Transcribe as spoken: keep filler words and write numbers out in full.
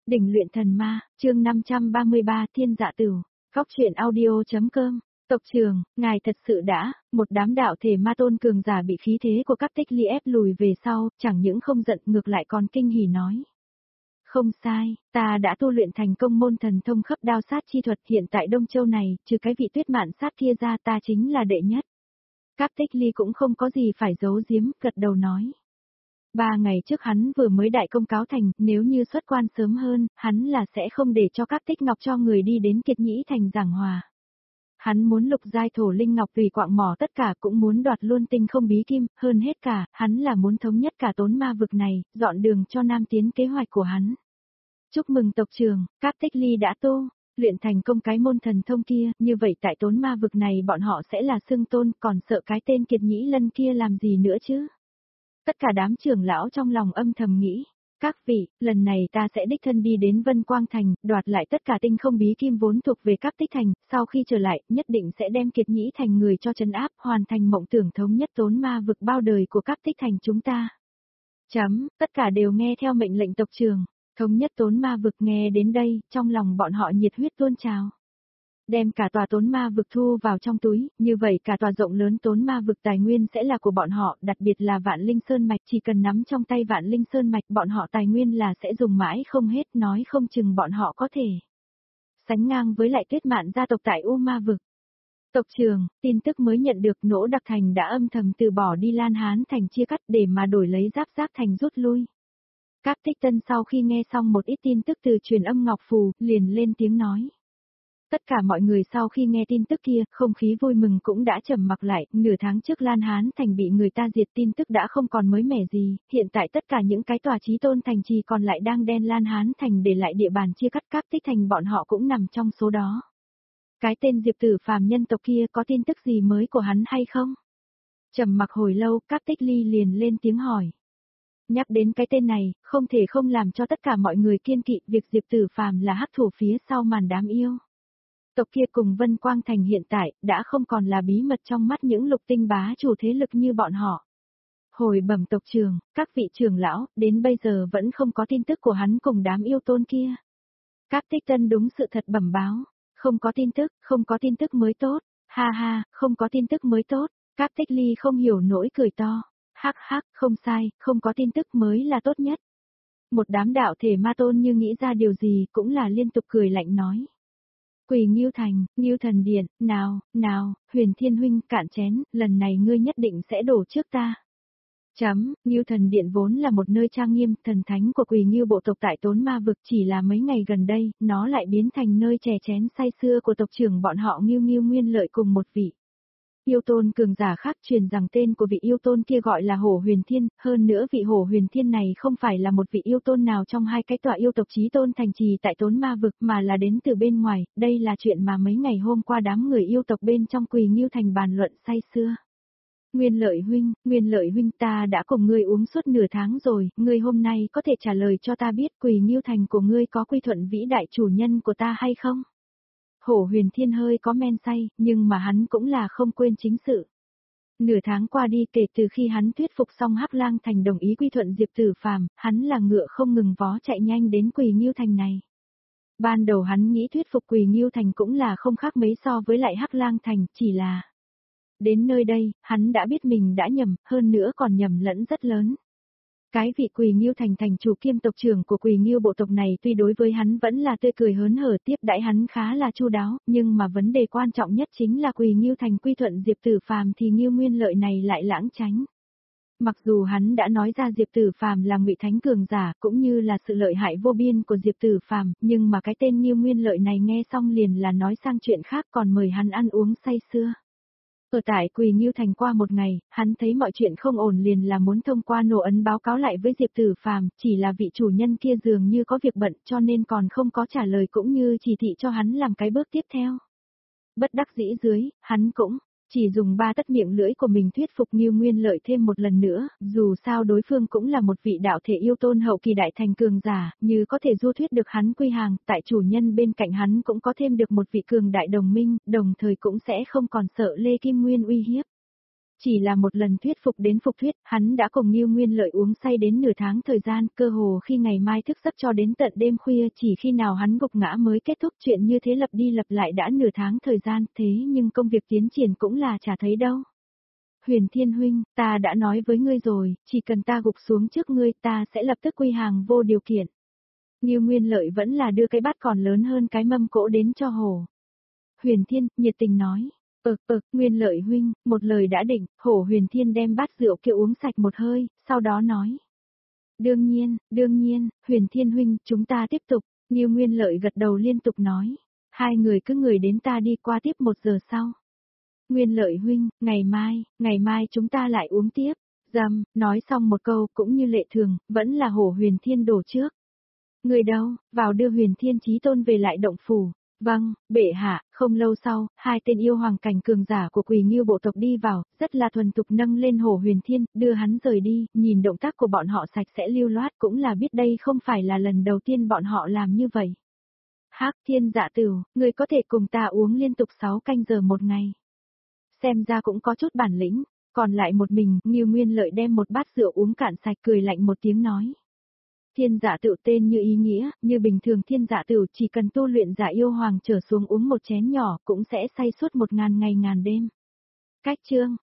Đỉnh luyện thần ma, chương năm trăm ba mươi ba Thiên Dạ Tửu, Góc truyện audio.com. Tộc trưởng, ngài thật sự đã, một đám đạo thể ma tôn cường giả bị khí thế của các tích ly ép lùi về sau, chẳng những không giận ngược lại còn kinh hỉ nói. Không sai, ta đã tu luyện thành công môn thần thông khắp đao sát chi thuật, hiện tại Đông Châu này, trừ cái vị tuyết mạn sát kia ra ta chính là đệ nhất. Các tích ly cũng không có gì phải giấu giếm, gật đầu nói. Ba ngày trước hắn vừa mới đại công cáo thành, nếu như xuất quan sớm hơn, hắn là sẽ không để cho các tích ngọc cho người đi đến Kiệt Nhĩ thành giảng hòa. Hắn muốn lục giai thổ linh ngọc tùy quạng mỏ tất cả, cũng muốn đoạt luôn tinh không bí kim, hơn hết cả, hắn là muốn thống nhất cả tốn ma vực này, dọn đường cho Nam tiến kế hoạch của hắn. Chúc mừng tộc trưởng, các tích ly đã tu, luyện thành công cái môn thần thông kia, như vậy tại tốn ma vực này bọn họ sẽ là xưng tôn, còn sợ cái tên Kiệt Nhĩ Lân kia làm gì nữa chứ. Tất cả đám trưởng lão trong lòng âm thầm nghĩ, các vị, lần này ta sẽ đích thân đi đến Vân Quang Thành, đoạt lại tất cả tinh không bí kim vốn thuộc về các tích thành, sau khi trở lại, nhất định sẽ đem Kiệt Nhĩ thành người cho trấn áp, hoàn thành mộng tưởng thống nhất tốn ma vực bao đời của các tích thành chúng ta. Chấm, tất cả đều nghe theo mệnh lệnh tộc trưởng, thống nhất tốn ma vực. Nghe đến đây, trong lòng bọn họ nhiệt huyết tuôn trào. Đem cả tòa tốn ma vực thu vào trong túi, như vậy cả tòa rộng lớn tốn ma vực tài nguyên sẽ là của bọn họ, đặc biệt là Vạn Linh Sơn Mạch, chỉ cần nắm trong tay Vạn Linh Sơn Mạch bọn họ tài nguyên là sẽ dùng mãi không hết, nói không chừng bọn họ có thể sánh ngang với lại Tuyết Mạn gia tộc tại U Ma vực. Tộc trưởng, tin tức mới nhận được Nỗ Đặc Thành đã âm thầm từ bỏ đi Lan Hán Thành chia cắt để mà đổi lấy Giáp Giác Thành rút lui. Các tích tân sau khi nghe xong một ít tin tức từ truyền âm Ngọc Phù, liền lên tiếng nói. Tất cả mọi người sau khi nghe tin tức kia, không khí vui mừng cũng đã trầm mặc lại, nửa tháng trước Lan Hán Thành bị người ta diệt tin tức đã không còn mới mẻ gì, hiện tại tất cả những cái tòa chí tôn thành trì còn lại đang đen Lan Hán Thành để lại địa bàn chia cắt, các tích thành bọn họ cũng nằm trong số đó. Cái tên Diệp Tử phàm nhân tộc kia có tin tức gì mới của hắn hay không? Trầm mặc hồi lâu, các tích ly liền lên tiếng hỏi. Nhắc đến cái tên này, không thể không làm cho tất cả mọi người kiên kỵ việc Diệp Tử phàm là hắc thủ phía sau màn đám yêu. Tộc kia cùng Vân Quang Thành hiện tại, đã không còn là bí mật trong mắt những lục tinh bá chủ thế lực như bọn họ. Hồi bẩm tộc trưởng, các vị trưởng lão, đến bây giờ vẫn không có tin tức của hắn cùng đám yêu tôn kia. Các tích tân đúng sự thật bẩm báo, không có tin tức, không có tin tức mới tốt, ha ha, không có tin tức mới tốt, các tích ly không hiểu nổi cười to, hắc hắc, không sai, không có tin tức mới là tốt nhất. Một đám đạo thể ma tôn như nghĩ ra điều gì cũng là liên tục cười lạnh nói. Quỳ Ngưu Thành, Ngưu Thần Điện, nào, nào, Huyền Thiên Huynh cạn chén, lần này ngươi nhất định sẽ đổ trước ta. Chấm, Ngưu Thần Điện vốn là một nơi trang nghiêm, thần thánh của Quỳ Ngưu bộ tộc tại tốn ma vực, chỉ là mấy ngày gần đây, nó lại biến thành nơi chè chén say xưa của tộc trưởng bọn họ Ngưu Ngưu Nguyên Lợi cùng một vị yêu tôn cường giả khác, truyền rằng tên của vị yêu tôn kia gọi là Hổ Huyền Thiên, hơn nữa vị Hổ Huyền Thiên này không phải là một vị yêu tôn nào trong hai cái tòa yêu tộc chí tôn thành trì tại tốn ma vực mà là đến từ bên ngoài, đây là chuyện mà mấy ngày hôm qua đám người yêu tộc bên trong Quỳ Ngưu Thành bàn luận say xưa. Nguyên Lợi huynh, Nguyên Lợi huynh, ta đã cùng ngươi uống suốt nửa tháng rồi, ngươi hôm nay có thể trả lời cho ta biết Quỳ Ngưu Thành của ngươi có quy thuận vĩ đại chủ nhân của ta hay không? Hổ Huyền Thiên hơi có men say, nhưng mà hắn cũng là không quên chính sự. Nửa tháng qua đi, kể từ khi hắn thuyết phục xong Hắc Lang Thành đồng ý quy thuận Diệp Tử phàm, hắn là ngựa không ngừng vó chạy nhanh đến Quỳ Ngưu Thành này. Ban đầu hắn nghĩ thuyết phục Quỳ Ngưu Thành cũng là không khác mấy so với lại Hắc Lang Thành, chỉ là đến nơi đây, hắn đã biết mình đã nhầm, hơn nữa còn nhầm lẫn rất lớn. Cái vị Quỳ Ngưu Thành thành chủ kiêm tộc trưởng của Quỳ Ngưu bộ tộc này tuy đối với hắn vẫn là tươi cười hớn hở, tiếp đãi hắn khá là chu đáo, nhưng mà vấn đề quan trọng nhất chính là Quỳ Ngưu Thành quy thuận Diệp Tử phàm thì Ngưu Nguyên Lợi này lại lãng tránh. Mặc dù hắn đã nói ra Diệp Tử phàm là ngụy thánh cường giả, cũng như là sự lợi hại vô biên của Diệp Tử phàm, nhưng mà cái tên Ngưu Nguyên Lợi này nghe xong liền là nói sang chuyện khác, còn mời hắn ăn uống say sưa. Ở tại Quỳ Ngưu Thành qua một ngày, hắn thấy mọi chuyện không ổn liền là muốn thông qua nổ ấn báo cáo lại với Diệp Tử phàm, chỉ là vị chủ nhân kia dường như có việc bận cho nên còn không có trả lời cũng như chỉ thị cho hắn làm cái bước tiếp theo. Bất đắc dĩ dưới, hắn cũng chỉ dùng ba tất miệng lưỡi của mình thuyết phục Ngưu Nguyên Lợi thêm một lần nữa, dù sao đối phương cũng là một vị đạo thể yêu tôn hậu kỳ đại thành cường giả, như có thể du thuyết được hắn quy hàng, tại chủ nhân bên cạnh hắn cũng có thêm được một vị cường đại đồng minh, đồng thời cũng sẽ không còn sợ Lê Kim Nguyên uy hiếp. Chỉ là một lần thuyết phục đến phục thuyết, hắn đã cùng Ngưu Nguyên Lợi uống say đến nửa tháng thời gian, cơ hồ khi ngày mai thức giấc cho đến tận đêm khuya, chỉ khi nào hắn gục ngã mới kết thúc. Chuyện như thế lặp đi lặp lại đã nửa tháng thời gian, thế nhưng công việc tiến triển cũng là chả thấy đâu. Huyền Thiên huynh, ta đã nói với ngươi rồi, chỉ cần ta gục xuống trước ngươi, ta sẽ lập tức quy hàng vô điều kiện. Ngưu Nguyên Lợi vẫn là đưa cái bát còn lớn hơn cái mâm cỗ đến cho Hổ Huyền Thiên, nhiệt tình nói. Ực ực, Nguyên Lợi huynh, một lời đã định. Hổ Huyền Thiên đem bát rượu kia uống sạch một hơi, sau đó nói. Đương nhiên, đương nhiên, Huyền Thiên huynh, chúng ta tiếp tục. Ngưu Nguyên Lợi gật đầu liên tục nói. Hai người cứ người đến ta đi qua tiếp một giờ sau. Nguyên Lợi huynh, ngày mai, ngày mai chúng ta lại uống tiếp. Dầm, nói xong một câu cũng như lệ thường, vẫn là Hổ Huyền Thiên đổ trước. Người đâu, vào đưa Huyền Thiên Chí Tôn về lại động phủ. Vâng, bệ hạ. Không lâu sau, hai tên yêu hoàng cảnh cường giả của Quỳ Ngưu bộ tộc đi vào, rất là thuần tục nâng lên Hổ Huyền Thiên, đưa hắn rời đi, nhìn động tác của bọn họ sạch sẽ lưu loát cũng là biết đây không phải là lần đầu tiên bọn họ làm như vậy. Hắc Thiên Dạ Tửu, người có thể cùng ta uống liên tục sáu canh giờ một ngày. Xem ra cũng có chút bản lĩnh, còn lại một mình, Ngưu Nguyên Lợi đem một bát rượu uống cạn sạch cười lạnh một tiếng nói. Thiên Dạ Tửu tên như ý nghĩa, như bình thường Thiên Dạ Tửu chỉ cần tu luyện Dạ Yêu Hoàng trở xuống uống một chén nhỏ cũng sẽ say suốt một ngàn ngày ngàn đêm. Cách chương